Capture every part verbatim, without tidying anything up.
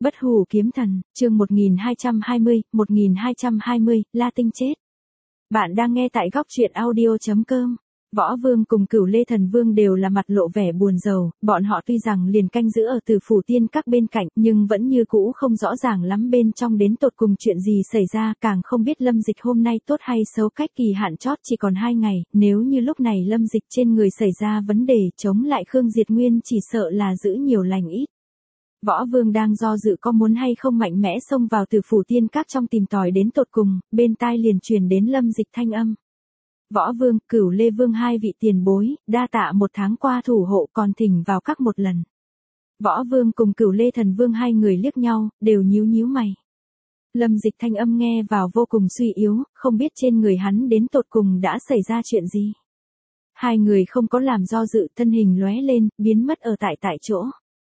Bất hủ kiếm thần, chương một nghìn hai trăm hai mươi, một nghìn hai trăm hai mươi, La Tinh chết. Bạn đang nghe tại góc truyện audio chấm com. Võ Vương cùng Cửu Lê Thần Vương đều là mặt lộ vẻ buồn rầu, bọn họ tuy rằng liền canh giữ ở Tử Phủ Tiên Các bên cạnh, nhưng vẫn như cũ không rõ ràng lắm bên trong đến tột cùng chuyện gì xảy ra, càng không biết Lâm Dịch hôm nay tốt hay xấu, cách kỳ hạn chót chỉ còn hai ngày, nếu như lúc này Lâm Dịch trên người xảy ra vấn đề chống lại Khương Diệt Nguyên chỉ sợ là giữ nhiều lành ít. Võ Vương đang do dự có muốn hay không mạnh mẽ xông vào Tử Phủ Tiên Các trong tìm tòi đến tột cùng, bên tai liền truyền đến Lâm Dịch thanh âm. Võ Vương, Cửu Lê Vương hai vị tiền bối, đa tạ một tháng qua thủ hộ, còn thỉnh vào các một lần. Võ Vương cùng Cửu Lê Thần Vương hai người liếc nhau, đều nhíu nhíu mày. Lâm Dịch thanh âm nghe vào vô cùng suy yếu, không biết trên người hắn đến tột cùng đã xảy ra chuyện gì. Hai người không có làm do dự, thân hình lóe lên, biến mất ở tại tại chỗ.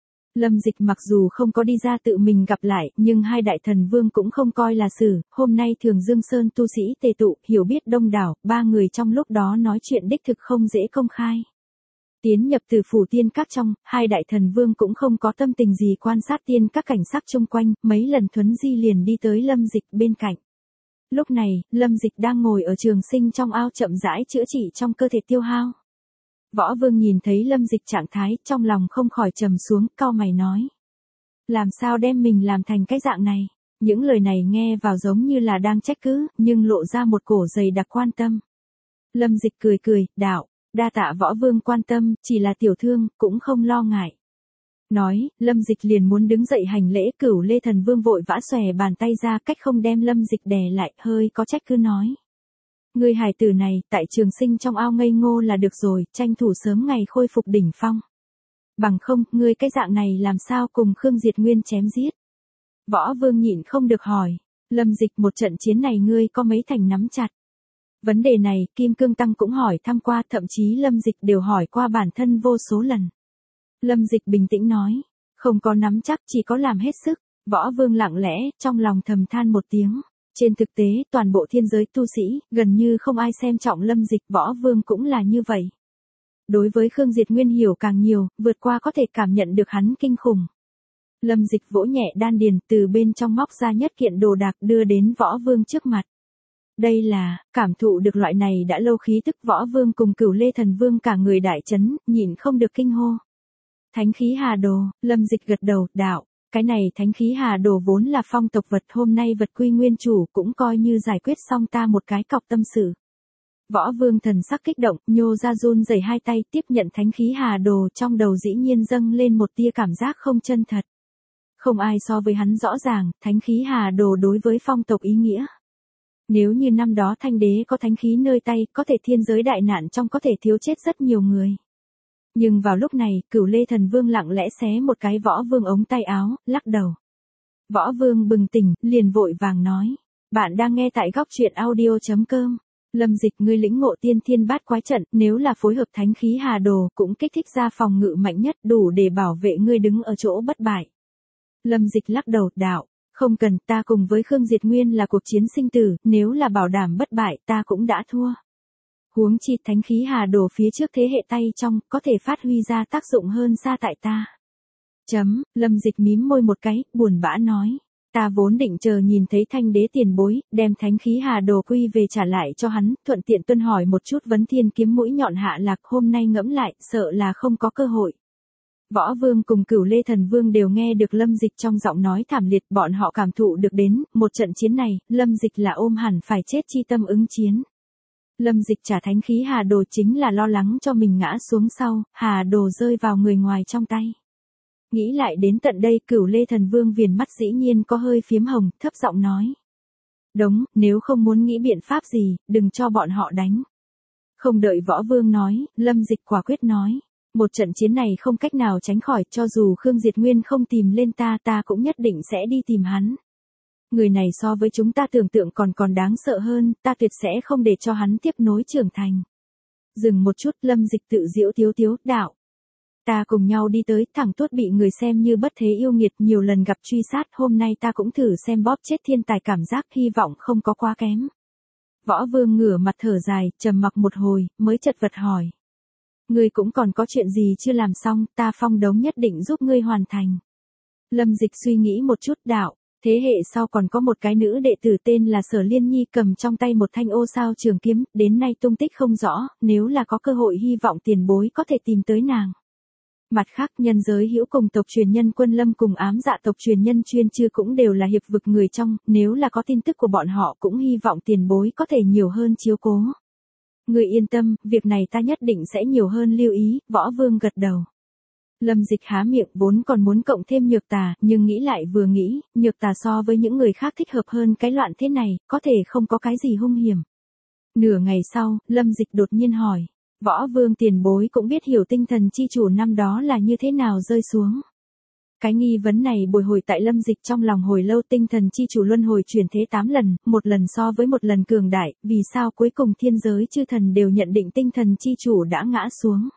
Lâm Dịch mặc dù không có đi ra tự mình gặp lại, nhưng hai đại thần vương cũng không coi là xử, hôm nay Thường Dương Sơn tu sĩ tề tụ, hiểu biết đông đảo, ba người trong lúc đó nói chuyện đích thực không dễ công khai. Tiến nhập Tử Phủ Tiên Các trong, hai đại thần vương cũng không có tâm tình gì quan sát tiên các cảnh sắc xung quanh, mấy lần thuấn di liền đi tới Lâm Dịch bên cạnh. Lúc này, Lâm Dịch đang ngồi ở trường sinh trong ao chậm rãi chữa trị trong cơ thể tiêu hao. Võ Vương nhìn thấy Lâm Dịch trạng thái, trong lòng không khỏi trầm xuống, cau mày nói. Làm sao đem mình làm thành cái dạng này? Những lời này nghe vào giống như là đang trách cứ, nhưng lộ ra một cổ dày đặc quan tâm. Lâm Dịch cười cười, đạo, đa tạ Võ Vương quan tâm, chỉ là tiểu thương, cũng không lo ngại. Nói, Lâm Dịch liền muốn đứng dậy hành lễ, Cửu Lê Thần Vương vội vã xòe bàn tay ra, cách không đem Lâm Dịch đè lại, hơi có trách cứ nói. Người hài tử này, tại trường sinh trong ao ngây ngô là được rồi, tranh thủ sớm ngày khôi phục đỉnh phong. Bằng không, ngươi cái dạng này làm sao cùng Khương Diệt Nguyên chém giết? Võ Vương nhịn không được hỏi, Lâm Dịch một trận chiến này ngươi có mấy thành nắm chặt? Vấn đề này, Kim Cương Tăng cũng hỏi thăm qua, thậm chí Lâm Dịch đều hỏi qua bản thân vô số lần. Lâm Dịch bình tĩnh nói, không có nắm chắc, chỉ có làm hết sức. Võ Vương lặng lẽ, trong lòng thầm than một tiếng. Trên thực tế, toàn bộ thiên giới tu sĩ, gần như không ai xem trọng Lâm Dịch, Võ Vương cũng là như vậy. Đối với Khương Diệt Nguyên hiểu càng nhiều, vượt qua có thể cảm nhận được hắn kinh khủng. Lâm Dịch vỗ nhẹ đan điền, từ bên trong móc ra nhất kiện đồ đạc đưa đến Võ Vương trước mặt. Đây là, cảm thụ được loại này đã lâu khí tức, Võ Vương cùng Cửu Lê Thần Vương cả người đại chấn, nhịn không được kinh hô. Thánh khí hà đồ, Lâm Dịch gật đầu, đạo. Cái này thánh khí hà đồ vốn là phong tộc vật, hôm nay vật quy nguyên chủ, cũng coi như giải quyết xong ta một cái cọc tâm sự. Võ Vương thần sắc kích động, nhô ra run rẩy hai tay tiếp nhận thánh khí hà đồ, trong đầu dĩ nhiên dâng lên một tia cảm giác không chân thật. Không ai so với hắn rõ ràng, thánh khí hà đồ đối với phong tộc ý nghĩa. Nếu như năm đó Thanh Đế có thánh khí nơi tay, có thể thiên giới đại nạn trong có thể thiếu chết rất nhiều người. Nhưng vào lúc này, Cửu Lê Thần Vương lặng lẽ xé một cái Võ Vương ống tay áo, lắc đầu. Võ Vương bừng tỉnh, liền vội vàng nói. Bạn đang nghe tại góc truyện audio chấm com. Lâm Dịch, ngươi lĩnh ngộ tiên thiên bát quái trận, nếu là phối hợp thánh khí hà đồ, cũng kích thích ra phòng ngự mạnh nhất, đủ để bảo vệ ngươi đứng ở chỗ bất bại. Lâm Dịch lắc đầu, đạo. Không cần, ta cùng với Khương Diệt Nguyên là cuộc chiến sinh tử, nếu là bảo đảm bất bại, ta cũng đã thua. Huống chi thánh khí hà đồ phía trước thế hệ tay trong, có thể phát huy ra tác dụng hơn xa tại ta. Chấm, Lâm Dịch mím môi một cái, buồn bã nói. Ta vốn định chờ nhìn thấy Thanh Đế tiền bối, đem thánh khí hà đồ quy về trả lại cho hắn, thuận tiện tuân hỏi một chút vấn thiên kiếm mũi nhọn hạ lạc, hôm nay ngẫm lại, sợ là không có cơ hội. Võ Vương cùng Cửu Lê Thần Vương đều nghe được Lâm Dịch trong giọng nói thảm liệt, bọn họ cảm thụ được đến, một trận chiến này, Lâm Dịch là ôm hẳn phải chết chi tâm ứng chiến. Lâm Dịch trả thánh khí hà đồ chính là lo lắng cho mình ngã xuống sau, hà đồ rơi vào người ngoài trong tay. Nghĩ lại đến tận đây, Cửu Lê Thần Vương viền mắt dĩ nhiên có hơi phiếm hồng, thấp giọng nói. Đúng, nếu không muốn nghĩ biện pháp gì, đừng cho bọn họ đánh. Không đợi Võ Vương nói, Lâm Dịch quả quyết nói. Một trận chiến này không cách nào tránh khỏi, cho dù Khương Diệt Nguyên không tìm lên ta, ta cũng nhất định sẽ đi tìm hắn. Người này so với chúng ta tưởng tượng còn còn đáng sợ hơn, ta tuyệt sẽ không để cho hắn tiếp nối trưởng thành. Dừng một chút, Lâm Dịch tự giễu tiếu tiếu, đạo. Ta cùng nhau đi tới, thẳng tuốt bị người xem như bất thế yêu nghiệt, nhiều lần gặp truy sát, hôm nay ta cũng thử xem bóp chết thiên tài cảm giác, hy vọng không có quá kém. Võ Vương ngửa mặt thở dài, trầm mặc một hồi, mới chật vật hỏi. Ngươi cũng còn có chuyện gì chưa làm xong, ta Phong Đống nhất định giúp ngươi hoàn thành. Lâm Dịch suy nghĩ một chút đạo, thế hệ sau còn có một cái nữ đệ tử tên là Sở Liên Nhi cầm trong tay một thanh ô sao trường kiếm, đến nay tung tích không rõ, nếu là có cơ hội hy vọng tiền bối có thể tìm tới nàng. Mặt khác nhân giới hữu cùng tộc truyền nhân Quân Lâm cùng ám dạ tộc truyền nhân Chuyên Chư cũng đều là hiệp vực người trong, nếu là có tin tức của bọn họ cũng hy vọng tiền bối có thể nhiều hơn chiếu cố. Người yên tâm, việc này ta nhất định sẽ nhiều hơn lưu ý, Võ Vương gật đầu. Lâm Dịch há miệng vốn còn muốn cộng thêm Nhược Tà, nhưng nghĩ lại vừa nghĩ, Nhược Tà so với những người khác thích hợp hơn cái loạn thế này, có thể không có cái gì hung hiểm. Nửa ngày sau, Lâm Dịch đột nhiên hỏi, Võ Vương tiền bối cũng biết hiểu tinh thần chi chủ năm đó là như thế nào rơi xuống. Cái nghi vấn này bồi hồi tại Lâm Dịch trong lòng hồi lâu, tinh thần chi chủ luân hồi chuyển thế tám lần, một lần so với một lần cường đại, vì sao cuối cùng thiên giới chư thần đều nhận định tinh thần chi chủ đã ngã xuống.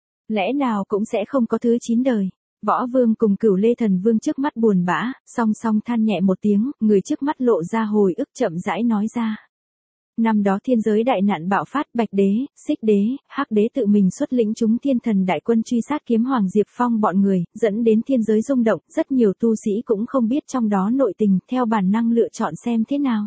Lẽ nào cũng sẽ không có thứ chín đời. Võ Vương cùng Cửu Lê Thần Vương trước mắt buồn bã, song song than nhẹ một tiếng, người trước mắt lộ ra hồi ức chậm rãi nói ra. Năm đó thiên giới đại nạn bạo phát, Bạch Đế, Xích Đế, Hắc Đế tự mình xuất lĩnh chúng thiên thần đại quân truy sát Kiếm Hoàng Diệp Phong bọn người, dẫn đến thiên giới rung động, rất nhiều tu sĩ cũng không biết trong đó nội tình, theo bản năng lựa chọn xem thế nào.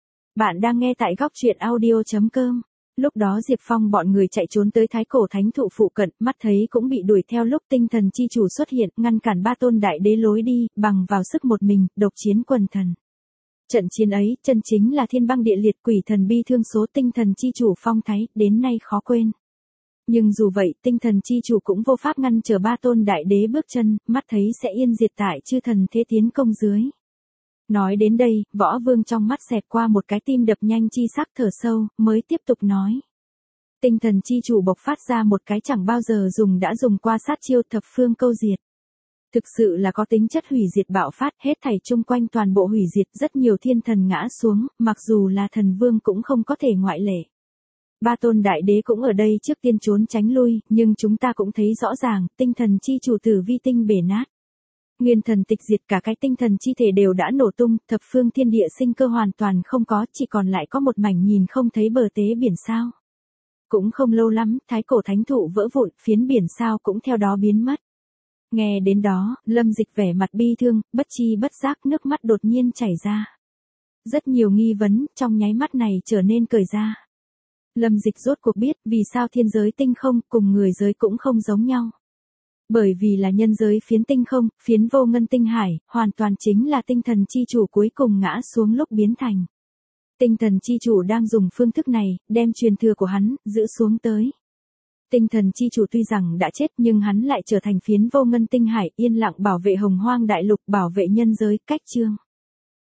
Bạn đang nghe tại góc truyện audio chấm com. Lúc đó Diệp Phong bọn người chạy trốn tới Thái Cổ Thánh Thụ phụ cận, mắt thấy cũng bị đuổi theo lúc tinh thần chi chủ xuất hiện, ngăn cản ba tôn đại đế lối đi, bằng vào sức một mình, độc chiến quần thần. Trận chiến ấy, chân chính là thiên băng địa liệt, quỷ thần bi thương số, tinh thần chi chủ phong thái, đến nay khó quên. Nhưng dù vậy, tinh thần chi chủ cũng vô pháp ngăn trở ba tôn đại đế bước chân, mắt thấy sẽ yên diệt tại chư thần thế tiến công dưới. Nói đến đây, Võ Vương trong mắt xẹt qua một cái tim đập nhanh chi sắc, thở sâu, mới tiếp tục nói. Tinh thần chi chủ bộc phát ra một cái chẳng bao giờ dùng đã dùng qua sát chiêu thập phương câu diệt. Thực sự là có tính chất hủy diệt bạo phát, hết thảy chung quanh toàn bộ hủy diệt, rất nhiều thiên thần ngã xuống, mặc dù là thần vương cũng không có thể ngoại lệ. Ba tôn đại đế cũng ở đây trước tiên trốn tránh lui, nhưng chúng ta cũng thấy rõ ràng, tinh thần chi chủ tử vi tinh bể nát. Nguyên thần tịch diệt, cả cái tinh thần chi thể đều đã nổ tung, thập phương thiên địa sinh cơ hoàn toàn không có, chỉ còn lại có một mảnh nhìn không thấy bờ tế biển sao. Cũng không lâu lắm, Thái Cổ Thánh Thụ vỡ vụn, phiến biển sao cũng theo đó biến mất. Nghe đến đó, Lâm Dịch vẻ mặt bi thương, bất chi bất giác nước mắt đột nhiên chảy ra. Rất nhiều nghi vấn, trong nháy mắt này trở nên cởi ra. Lâm Dịch rốt cuộc biết, vì sao thiên giới tinh không, cùng người giới cũng không giống nhau. Bởi vì là nhân giới phiến tinh không, phiến vô ngân tinh hải, hoàn toàn chính là tinh thần chi chủ cuối cùng ngã xuống lúc biến thành. Tinh thần chi chủ đang dùng phương thức này, đem truyền thừa của hắn, giữ xuống tới. Tinh thần chi chủ tuy rằng đã chết nhưng hắn lại trở thành phiến vô ngân tinh hải, yên lặng bảo vệ hồng hoang đại lục, bảo vệ nhân giới, cách chương.